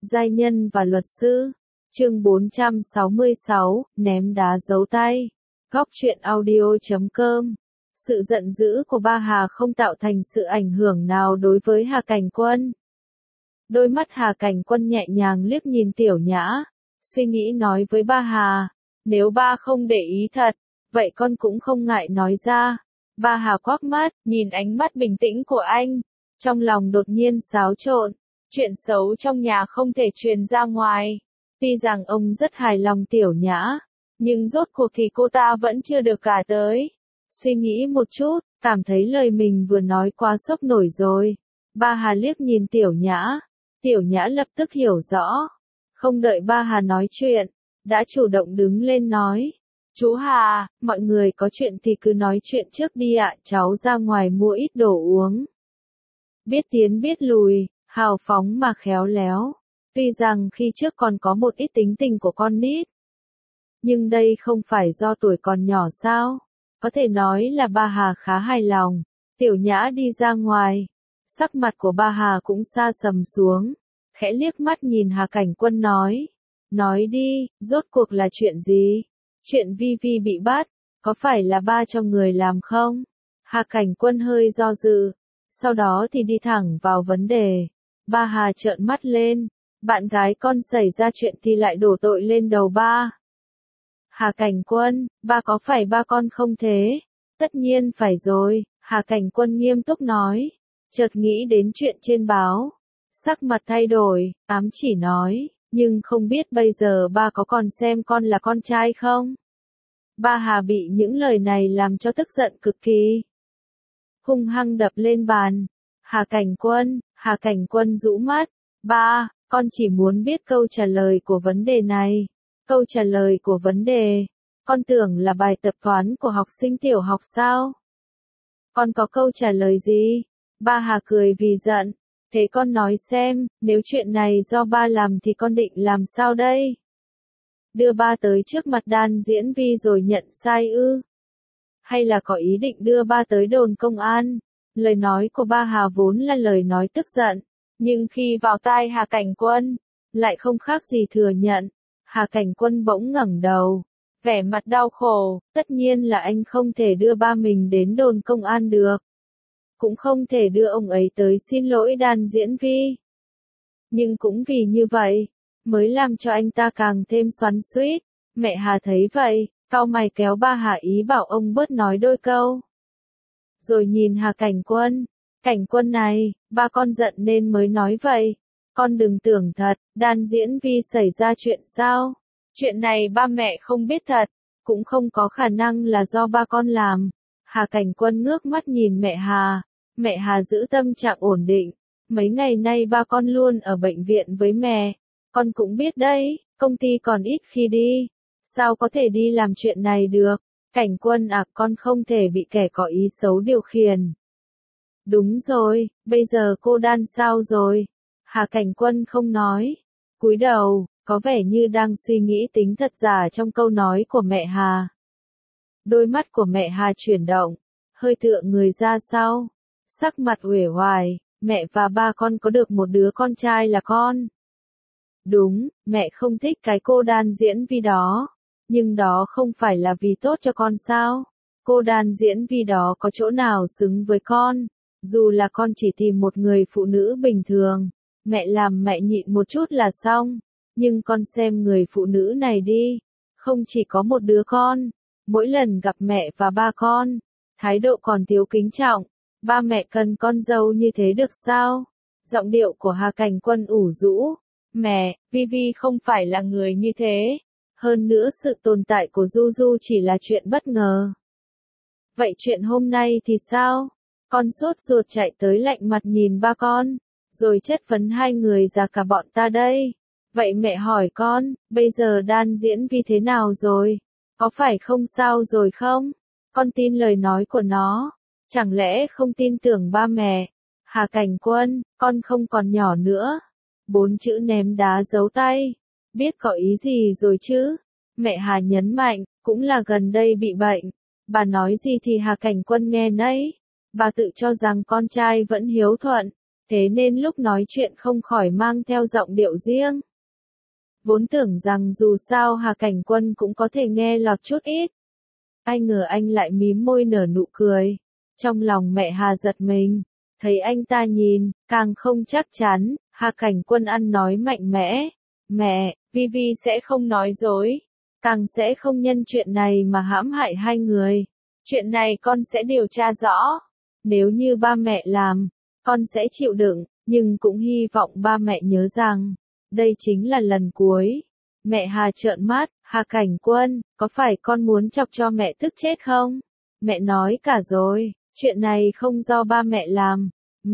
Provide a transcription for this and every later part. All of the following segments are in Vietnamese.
Giai nhân và luật sư. Chương 466, ném đá giấu tay. Góc truyện audio.com. Sự giận dữ của ba Hà không tạo thành sự ảnh hưởng nào đối với Hà Cảnh Quân. Đôi mắt Hà Cảnh Quân nhẹ nhàng liếc nhìn Tiểu Nhã, suy nghĩ nói với ba Hà, nếu ba không để ý thật, vậy con cũng không ngại nói ra. Ba Hà quắc mắt, nhìn ánh mắt bình tĩnh của anh, trong lòng đột nhiên xáo trộn, chuyện xấu trong nhà không thể truyền ra ngoài. Tuy rằng ông rất hài lòng Tiểu Nhã, nhưng rốt cuộc thì cô ta vẫn chưa được gả tới. Suy nghĩ một chút, cảm thấy lời mình vừa nói quá sốc nổi rồi. Ba Hà liếc nhìn Tiểu Nhã, Tiểu Nhã lập tức hiểu rõ. Không đợi ba Hà nói chuyện, đã chủ động đứng lên nói. Chú Hà, mọi người có chuyện thì cứ nói chuyện trước đi ạ, cháu ra ngoài mua ít đồ uống. Biết tiến biết lùi, hào phóng mà khéo léo. Tuy rằng khi trước còn có một ít tính tình của con nít, nhưng đây không phải do tuổi còn nhỏ sao? Có thể nói là ba Hà khá hài lòng. Tiểu Nhã đi ra ngoài, sắc mặt của ba Hà cũng sa sầm xuống, khẽ liếc mắt nhìn Hà Cảnh Quân nói. Nói đi, rốt cuộc là chuyện gì? Chuyện Vi Vi bị bắt, có phải là ba cho người làm không? Hà Cảnh Quân hơi do dự, sau đó thì đi thẳng vào vấn đề. Ba Hà trợn mắt lên, bạn gái con xảy ra chuyện thì lại đổ tội lên đầu ba. Hà Cảnh Quân, ba có phải ba con không thế? Tất nhiên phải rồi, Hà Cảnh Quân nghiêm túc nói, chợt nghĩ đến chuyện trên báo. Sắc mặt thay đổi, ám chỉ nói, nhưng không biết bây giờ ba có còn xem con là con trai không? Ba Hà bị những lời này làm cho tức giận cực kỳ. Hung hăng đập lên bàn. Hà Cảnh Quân rũ mắt. Ba, con chỉ muốn biết câu trả lời của vấn đề này. Câu trả lời của vấn đề, con tưởng là bài tập toán của học sinh tiểu học sao? Con có câu trả lời gì? Ba Hà cười vì giận. Thế con nói xem, nếu chuyện này do ba làm thì con định làm sao đây? Đưa ba tới trước mặt Đan Diễn Vi rồi nhận sai ư? Hay là có ý định đưa ba tới đồn công an? Lời nói của ba Hà vốn là lời nói tức giận, nhưng khi vào tai Hà Cảnh Quân, lại không khác gì thừa nhận. Hà Cảnh Quân bỗng ngẩng đầu, vẻ mặt đau khổ, tất nhiên là anh không thể đưa ba mình đến đồn công an được. Cũng không thể đưa ông ấy tới xin lỗi Đan Diễn Vi. Nhưng cũng vì như vậy, mới làm cho anh ta càng thêm xoắn xuýt. Mẹ Hà thấy vậy, cau mày kéo ba Hà ý bảo ông bớt nói đôi câu. Rồi nhìn Hà Cảnh Quân này, ba con giận nên mới nói vậy. Con đừng tưởng thật, Đan Diễn Vi xảy ra chuyện sao? Chuyện này ba mẹ không biết thật, cũng không có khả năng là do ba con làm. Hà Cảnh Quân ngước mắt nhìn mẹ Hà giữ tâm trạng ổn định. Mấy ngày nay ba con luôn ở bệnh viện với mẹ, con cũng biết đấy, công ty còn ít khi đi. Sao có thể đi làm chuyện này được? Cảnh Quân à, con không thể bị kẻ có ý xấu điều khiển. Đúng rồi, bây giờ cô Đan sao rồi? Hà Cảnh Quân không nói, cúi đầu, có vẻ như đang suy nghĩ tính thật giả trong câu nói của mẹ Hà. Đôi mắt của mẹ Hà chuyển động, hơi tựa người ra sau, sắc mặt uể oải, mẹ và ba con có được một đứa con trai là con. Đúng, mẹ không thích cái cô Đan Diễn Vi đó, nhưng đó không phải là vì tốt cho con sao? Cô Đan Diễn Vi đó có chỗ nào xứng với con? Dù là con chỉ tìm một người phụ nữ bình thường, mẹ làm mẹ nhịn một chút là xong, nhưng con xem người phụ nữ này đi, không chỉ có một đứa con, mỗi lần gặp mẹ và ba con, thái độ còn thiếu kính trọng, ba mẹ cần con dâu như thế được sao? Giọng điệu của Hà Cảnh Quân ủ rũ, mẹ, Vi Vi không phải là người như thế, hơn nữa sự tồn tại của Du Du chỉ là chuyện bất ngờ. Vậy chuyện hôm nay thì sao? Con sốt ruột chạy tới lạnh mặt nhìn ba con, rồi chất vấn hai người già cả bọn ta đây. Vậy mẹ hỏi con, bây giờ Đan Diễn Vi thế nào rồi? Có phải không sao rồi không? Con tin lời nói của nó, chẳng lẽ không tin tưởng ba mẹ? Hà Cảnh Quân, con không còn nhỏ nữa. 4 chữ ném đá giấu tay, biết có ý gì rồi chứ? Mẹ Hà nhấn mạnh, cũng là gần đây bị bệnh. Bà nói gì thì Hà Cảnh Quân nghe nấy. Bà tự cho rằng con trai vẫn hiếu thuận, thế nên lúc nói chuyện không khỏi mang theo giọng điệu riêng. Vốn tưởng rằng dù sao Hà Cảnh Quân cũng có thể nghe lọt chút ít. Ai ngờ anh lại mím môi nở nụ cười. Trong lòng mẹ Hà giật mình, thấy anh ta nhìn, càng không chắc chắn, Hà Cảnh Quân ăn nói mạnh mẽ. Mẹ, Vivi sẽ không nói dối, càng sẽ không nhân chuyện này mà hãm hại hai người. Chuyện này con sẽ điều tra rõ. Nếu như ba mẹ làm, con sẽ chịu đựng, nhưng cũng hy vọng ba mẹ nhớ rằng, đây chính là lần cuối. Mẹ Hà trợn mắt, Hà Cảnh Quân, có phải con muốn chọc cho mẹ tức chết không? Mẹ nói cả rồi, chuyện này không do ba mẹ làm.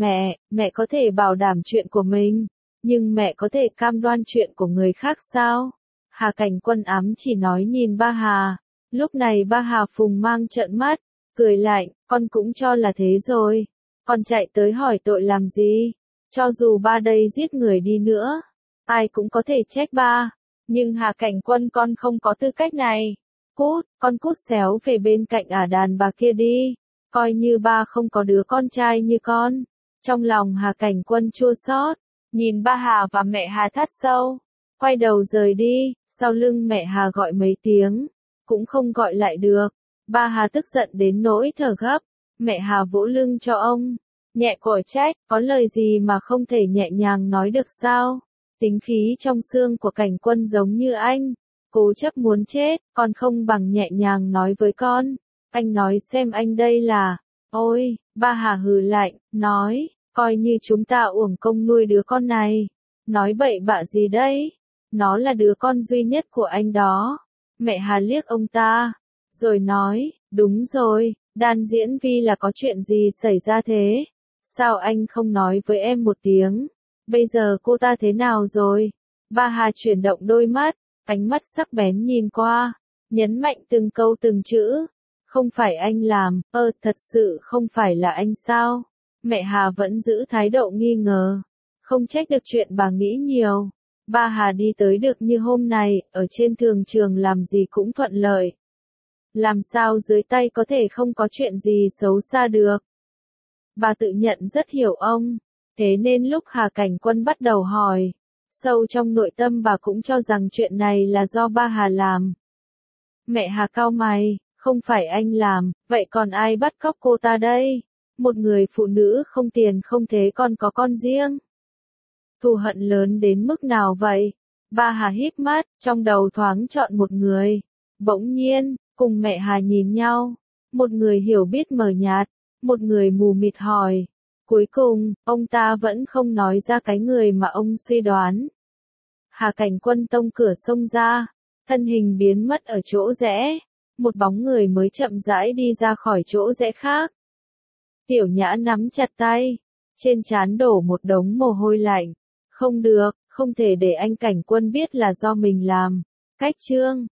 Mẹ có thể bảo đảm chuyện của mình, nhưng mẹ có thể cam đoan chuyện của người khác sao? Hà Cảnh Quân ám chỉ nói nhìn ba Hà. Lúc này ba Hà Phùng mang trợn mắt, cười lạnh, con cũng cho là thế rồi. Con chạy tới hỏi tội làm gì? Cho dù ba đây giết người đi nữa, ai cũng có thể trách ba. Nhưng Hà Cảnh Quân con không có tư cách này. Con cút xéo về bên cạnh đàn bà kia đi. Coi như ba không có đứa con trai như con. Trong lòng Hà Cảnh Quân chua xót, nhìn ba Hà và mẹ Hà thắt sâu. Quay đầu rời đi, sau lưng mẹ Hà gọi mấy tiếng, cũng không gọi lại được. Ba Hà tức giận đến nỗi thở gấp. Mẹ Hà vỗ lưng cho ông, nhẹ cổ trách, có lời gì mà không thể nhẹ nhàng nói được sao? Tính khí trong xương của Cảnh Quân giống như anh, cố chấp muốn chết, còn không bằng nhẹ nhàng nói với con. Anh nói xem anh đây là, ôi, ba Hà hừ lạnh, nói, coi như chúng ta uổng công nuôi đứa con này. Nói bậy bạ gì đấy? Nó là đứa con duy nhất của anh đó. Mẹ Hà liếc ông ta, rồi nói, đúng rồi, Đan Diễn Vi là có chuyện gì xảy ra thế? Sao anh không nói với em một tiếng? Bây giờ cô ta thế nào rồi? Ba Hà chuyển động đôi mắt, ánh mắt sắc bén nhìn qua, nhấn mạnh từng câu từng chữ. Không phải anh làm, thật sự không phải là anh sao? Mẹ Hà vẫn giữ thái độ nghi ngờ. Không trách được chuyện bà nghĩ nhiều. Ba Hà đi tới được như hôm này, ở trên thường trường làm gì cũng thuận lợi. Làm sao dưới tay có thể không có chuyện gì xấu xa được? Bà tự nhận rất hiểu ông. Thế nên lúc Hà Cảnh Quân bắt đầu hỏi, sâu trong nội tâm bà cũng cho rằng chuyện này là do ba Hà làm. Mẹ Hà cau mày, không phải anh làm, vậy còn ai bắt cóc cô ta đây? Một người phụ nữ không tiền không thế còn có con riêng. Thù hận lớn đến mức nào vậy? Ba Hà híp mắt, trong đầu thoáng chọn một người. Bỗng nhiên, cùng mẹ Hà nhìn nhau. Một người hiểu biết mờ nhạt, một người mù mịt hỏi. Cuối cùng, ông ta vẫn không nói ra cái người mà ông suy đoán. Hà Cảnh Quân tông cửa xông ra, thân hình biến mất ở chỗ rẽ. Một bóng người mới chậm rãi đi ra khỏi chỗ rẽ khác. Tiểu Nhã nắm chặt tay, trên trán đổ một đống mồ hôi lạnh. Không được, không thể để anh Cảnh Quân biết là do mình làm. Cách chương